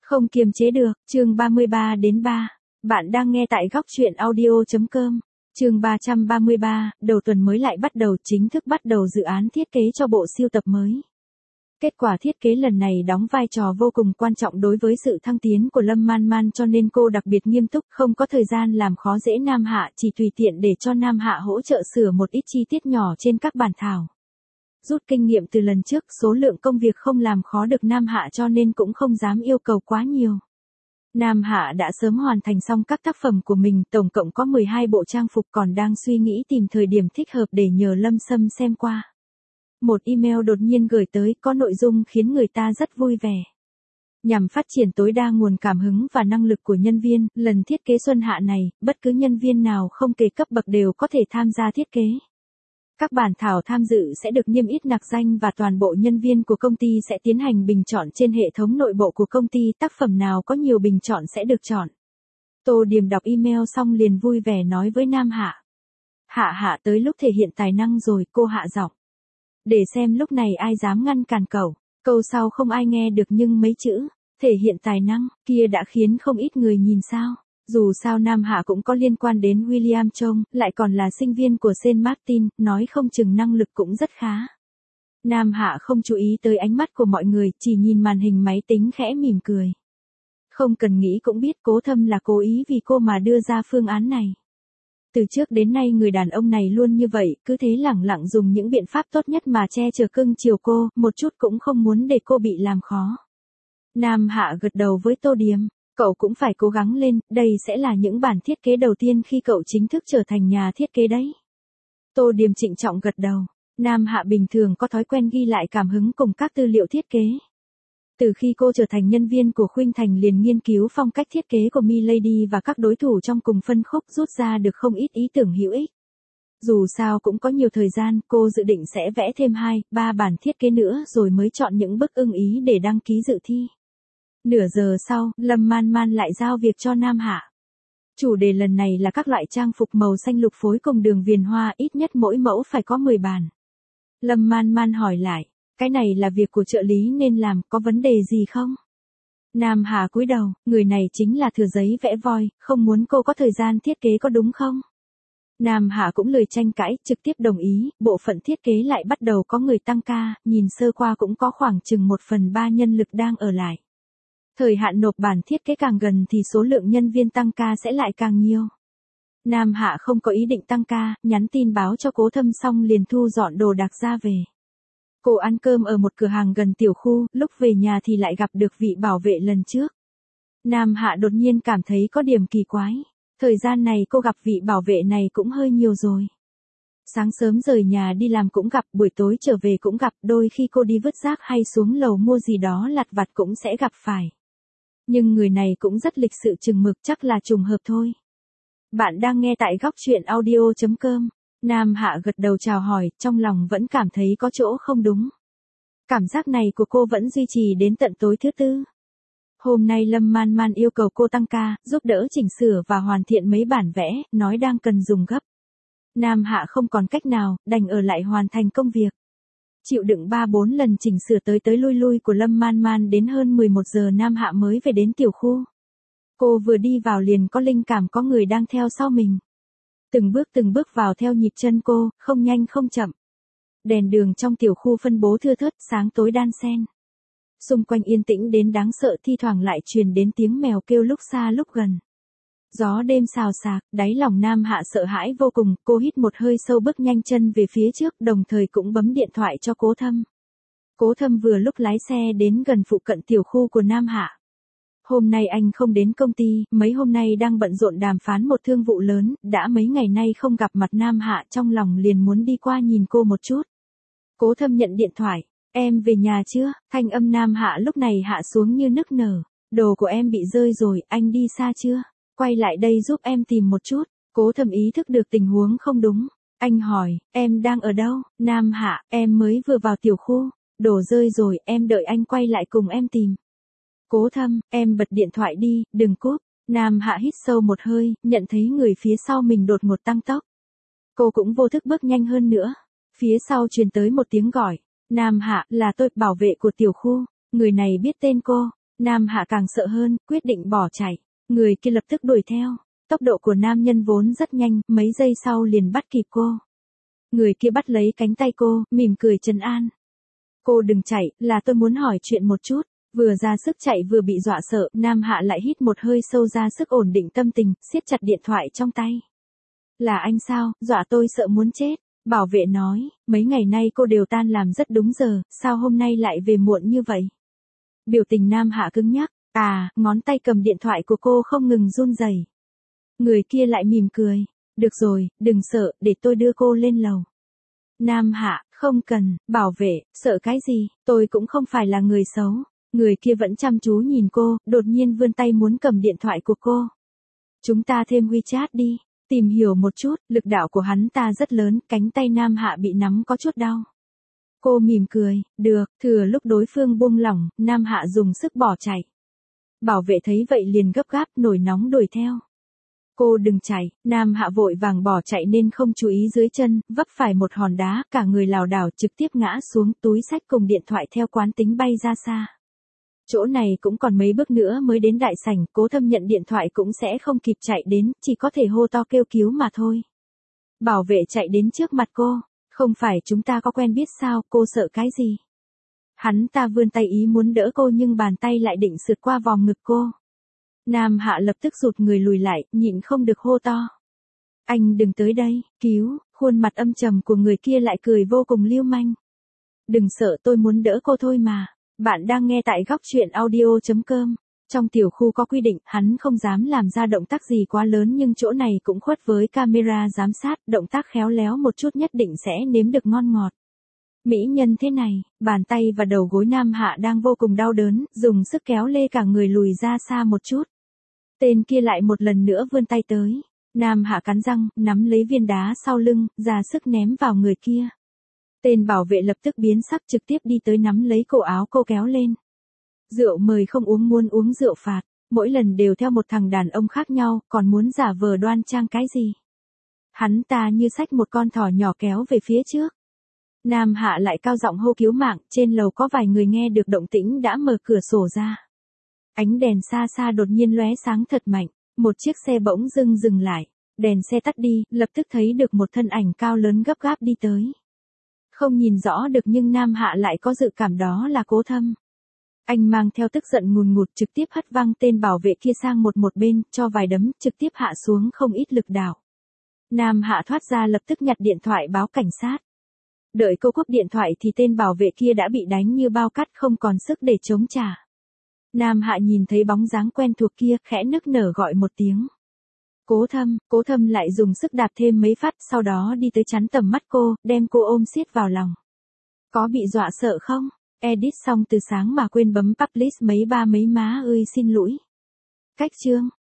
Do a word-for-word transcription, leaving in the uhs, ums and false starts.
Không kiềm chế được, chương ba mươi ba đến ba. Bạn đang nghe tại góc truyện audio.com. Chương ba trăm ba mươi ba, đầu tuần mới lại bắt đầu, chính thức bắt đầu dự án thiết kế cho bộ sưu tập mới. Kết quả thiết kế lần này đóng vai trò vô cùng quan trọng đối với sự thăng tiến của Lâm Man Man, cho nên cô đặc biệt nghiêm túc, không có thời gian làm khó dễ Nam Hạ, chỉ tùy tiện để cho Nam Hạ hỗ trợ sửa một ít chi tiết nhỏ trên các bản thảo. Rút kinh nghiệm từ lần trước, số lượng công việc không làm khó được Nam Hạ, cho nên cũng không dám yêu cầu quá nhiều. Nam Hạ đã sớm hoàn thành xong các tác phẩm của mình, tổng cộng có mười hai bộ trang phục, còn đang suy nghĩ tìm thời điểm thích hợp để nhờ Lâm Sâm xem qua. Một email đột nhiên gửi tới, có nội dung khiến người ta rất vui vẻ. Nhằm phát triển tối đa nguồn cảm hứng và năng lực của nhân viên, lần thiết kế xuân hạ này, bất cứ nhân viên nào không kể cấp bậc đều có thể tham gia thiết kế. Các bản thảo tham dự sẽ được niêm yết nặc danh và toàn bộ nhân viên của công ty sẽ tiến hành bình chọn trên hệ thống nội bộ của công ty, tác phẩm nào có nhiều bình chọn sẽ được chọn. Tô Điềm đọc email xong liền vui vẻ nói với Nam Hạ. Hạ Hạ, tới lúc thể hiện tài năng rồi, cô hạ giọng. Để xem lúc này ai dám ngăn cản cậu. Câu sau không ai nghe được nhưng mấy chữ, thể hiện tài năng, kia đã khiến không ít người nhìn sao. Dù sao Nam Hạ cũng có liên quan đến William Chong, lại còn là sinh viên của Saint Martin, nói không chừng năng lực cũng rất khá. Nam Hạ không chú ý tới ánh mắt của mọi người, chỉ nhìn màn hình máy tính khẽ mỉm cười. Không cần nghĩ cũng biết Cố Thâm là cố ý vì cô mà đưa ra phương án này. Từ trước đến nay người đàn ông này luôn như vậy, cứ thế lẳng lặng dùng những biện pháp tốt nhất mà che chở cưng chiều cô, một chút cũng không muốn để cô bị làm khó. Nam Hạ gật đầu với Tô Điềm. Cậu cũng phải cố gắng lên, đây sẽ là những bản thiết kế đầu tiên khi cậu chính thức trở thành nhà thiết kế đấy. Tô Điềm trịnh trọng gật đầu. Nam Hạ bình thường có thói quen ghi lại cảm hứng cùng các tư liệu thiết kế. Từ khi cô trở thành nhân viên của Khuynh Thành liền nghiên cứu phong cách thiết kế của Milady và các đối thủ trong cùng phân khúc, rút ra được không ít ý tưởng hữu ích. Dù sao cũng có nhiều thời gian, cô dự định sẽ vẽ thêm hai, ba bản thiết kế nữa rồi mới chọn những bức ưng ý để đăng ký dự thi. Nửa giờ sau, Lâm Man Man lại giao việc cho Nam Hạ. Chủ đề lần này là các loại trang phục màu xanh lục phối cùng đường viền hoa, ít nhất mỗi mẫu phải có mười bản. Lâm Man Man hỏi lại, cái này là việc của trợ lý nên làm, có vấn đề gì không? Nam Hạ cúi đầu, người này chính là thừa giấy vẽ voi, không muốn cô có thời gian thiết kế có đúng không? Nam Hạ cũng lười tranh cãi, trực tiếp đồng ý, bộ phận thiết kế lại bắt đầu có người tăng ca, nhìn sơ qua cũng có khoảng chừng một phần ba nhân lực đang ở lại. Thời hạn nộp bản thiết kế càng gần thì số lượng nhân viên tăng ca sẽ lại càng nhiều. Nam Hạ không có ý định tăng ca, nhắn tin báo cho Cố Thâm xong liền thu dọn đồ đạc ra về. Cô ăn cơm ở một cửa hàng gần tiểu khu, lúc về nhà thì lại gặp được vị bảo vệ lần trước. Nam Hạ đột nhiên cảm thấy có điểm kỳ quái. Thời gian này cô gặp vị bảo vệ này cũng hơi nhiều rồi. Sáng sớm rời nhà đi làm cũng gặp, buổi tối trở về cũng gặp, đôi khi cô đi vứt rác hay xuống lầu mua gì đó lặt vặt cũng sẽ gặp phải. Nhưng người này cũng rất lịch sự chừng mực, chắc là trùng hợp thôi. Bạn đang nghe tại góc truyện audio.com. Nam Hạ gật đầu chào hỏi, trong lòng vẫn cảm thấy có chỗ không đúng. Cảm giác này của cô vẫn duy trì đến tận tối thứ tư. Hôm nay Lâm Man Man yêu cầu cô tăng ca, giúp đỡ chỉnh sửa và hoàn thiện mấy bản vẽ, nói đang cần dùng gấp. Nam Hạ không còn cách nào, đành ở lại hoàn thành công việc. Chịu đựng ba bốn lần chỉnh sửa tới tới lui lui của Lâm Man Man, đến hơn mười một giờ Nam Hạ mới về đến tiểu khu. Cô vừa đi vào liền có linh cảm có người đang theo sau mình. Từng bước từng bước vào theo nhịp chân cô, không nhanh không chậm. Đèn đường trong tiểu khu phân bố thưa thớt, sáng tối đan xen. Xung quanh yên tĩnh đến đáng sợ, thi thoảng lại truyền đến tiếng mèo kêu lúc xa lúc gần. Gió đêm xào xạc, đáy lòng Nam Hạ sợ hãi vô cùng, cô hít một hơi sâu bước nhanh chân về phía trước, đồng thời cũng bấm điện thoại cho Cố Thâm. Cố Thâm vừa lúc lái xe đến gần phụ cận tiểu khu của Nam Hạ. Hôm nay anh không đến công ty, mấy hôm nay đang bận rộn đàm phán một thương vụ lớn, đã mấy ngày nay không gặp mặt Nam Hạ, trong lòng liền muốn đi qua nhìn cô một chút. Cố Thâm nhận điện thoại, em về nhà chưa? Thanh âm Nam Hạ lúc này hạ xuống như nức nở. Đồ của em bị rơi rồi, anh đi xa chưa? Quay lại đây giúp em tìm một chút. Cố Thâm ý thức được tình huống không đúng. Anh hỏi, em đang ở đâu? Nam Hạ, em mới vừa vào tiểu khu. Đồ rơi rồi, em đợi anh quay lại cùng em tìm. Cố Thâm, em bật điện thoại đi, đừng cúp. Nam Hạ hít sâu một hơi, nhận thấy người phía sau mình đột ngột tăng tốc. Cô cũng vô thức bước nhanh hơn nữa. Phía sau truyền tới một tiếng gọi. Nam Hạ, là tôi, bảo vệ của tiểu khu. Người này biết tên cô. Nam Hạ càng sợ hơn, quyết định bỏ chạy. Người kia lập tức đuổi theo. Tốc độ của nam nhân vốn rất nhanh, mấy giây sau liền bắt kịp cô. Người kia bắt lấy cánh tay cô, mỉm cười trấn an. Cô đừng chạy, là tôi muốn hỏi chuyện một chút. Vừa ra sức chạy vừa bị dọa sợ, Nam Hạ lại hít một hơi sâu ra sức ổn định tâm tình, siết chặt điện thoại trong tay. Là anh sao, dọa tôi sợ muốn chết. Bảo vệ nói, mấy ngày nay cô đều tan làm rất đúng giờ, sao hôm nay lại về muộn như vậy? Biểu tình Nam Hạ cứng nhắc, à, ngón tay cầm điện thoại của cô không ngừng run rẩy. Người kia lại mỉm cười, được rồi, đừng sợ, để tôi đưa cô lên lầu. Nam Hạ, không cần, bảo vệ, sợ cái gì, tôi cũng không phải là người xấu. Người kia vẫn chăm chú nhìn cô, đột nhiên vươn tay muốn cầm điện thoại của cô. Chúng ta thêm WeChat đi, tìm hiểu một chút, lực đạo của hắn ta rất lớn, cánh tay Nam Hạ bị nắm có chút đau. Cô mỉm cười, được, thừa lúc đối phương buông lỏng, Nam Hạ dùng sức bỏ chạy. Bảo vệ thấy vậy liền gấp gáp, nổi nóng đuổi theo. Cô đừng chạy, Nam Hạ vội vàng bỏ chạy nên không chú ý dưới chân, vấp phải một hòn đá, cả người lảo đảo trực tiếp ngã xuống, túi xách cùng điện thoại theo quán tính bay ra xa. Chỗ này cũng còn mấy bước nữa mới đến đại sảnh, Cố Thâm nhận điện thoại cũng sẽ không kịp chạy đến, chỉ có thể hô to kêu cứu mà thôi. Bảo vệ chạy đến trước mặt cô, không phải chúng ta có quen biết sao, cô sợ cái gì? Hắn ta vươn tay ý muốn đỡ cô nhưng bàn tay lại định sượt qua vòng ngực cô. Nam Hạ lập tức rụt người lùi lại, nhịn không được hô to. Anh đừng tới đây, cứu, khuôn mặt âm trầm của người kia lại cười vô cùng lưu manh. Đừng sợ, tôi muốn đỡ cô thôi mà. Bạn đang nghe tại góc truyện audio chấm com. Trong tiểu khu có quy định, hắn không dám làm ra động tác gì quá lớn nhưng chỗ này cũng khuất với camera giám sát, động tác khéo léo một chút nhất định sẽ nếm được ngon ngọt. Mỹ nhân thế này, bàn tay và đầu gối Nam Hạ đang vô cùng đau đớn, dùng sức kéo lê cả người lùi ra xa một chút. Tên kia lại một lần nữa vươn tay tới. Nam Hạ cắn răng, nắm lấy viên đá sau lưng, ra sức ném vào người kia. Tên bảo vệ lập tức biến sắc trực tiếp đi tới nắm lấy cổ áo cô kéo lên. Rượu mời không uống muốn uống rượu phạt, mỗi lần đều theo một thằng đàn ông khác nhau, còn muốn giả vờ đoan trang cái gì. Hắn ta như xách một con thỏ nhỏ kéo về phía trước. Nam Hạ lại cao giọng hô cứu mạng, trên lầu có vài người nghe được động tĩnh đã mở cửa sổ ra. Ánh đèn xa xa đột nhiên lóe sáng thật mạnh, một chiếc xe bỗng dưng dừng lại, đèn xe tắt đi, lập tức thấy được một thân ảnh cao lớn gấp gáp đi tới. Không nhìn rõ được nhưng Nam Hạ lại có dự cảm đó là Cố Thâm. Anh mang theo tức giận ngùn ngụt trực tiếp hất văng tên bảo vệ kia sang một một bên, cho vài đấm, trực tiếp hạ xuống không ít lực đạo. Nam Hạ thoát ra lập tức nhặt điện thoại báo cảnh sát. Đợi cô cúp điện thoại thì tên bảo vệ kia đã bị đánh như bao cát không còn sức để chống trả. Nam Hạ nhìn thấy bóng dáng quen thuộc kia, khẽ nức nở gọi một tiếng. Cố Thâm, Cố Thâm lại dùng sức đạp thêm mấy phát, sau đó đi tới chắn tầm mắt cô, đem cô ôm siết vào lòng. Có bị dọa sợ không? Edit xong từ sáng mà quên bấm publish mấy ba mấy má ơi xin lỗi. Cách chương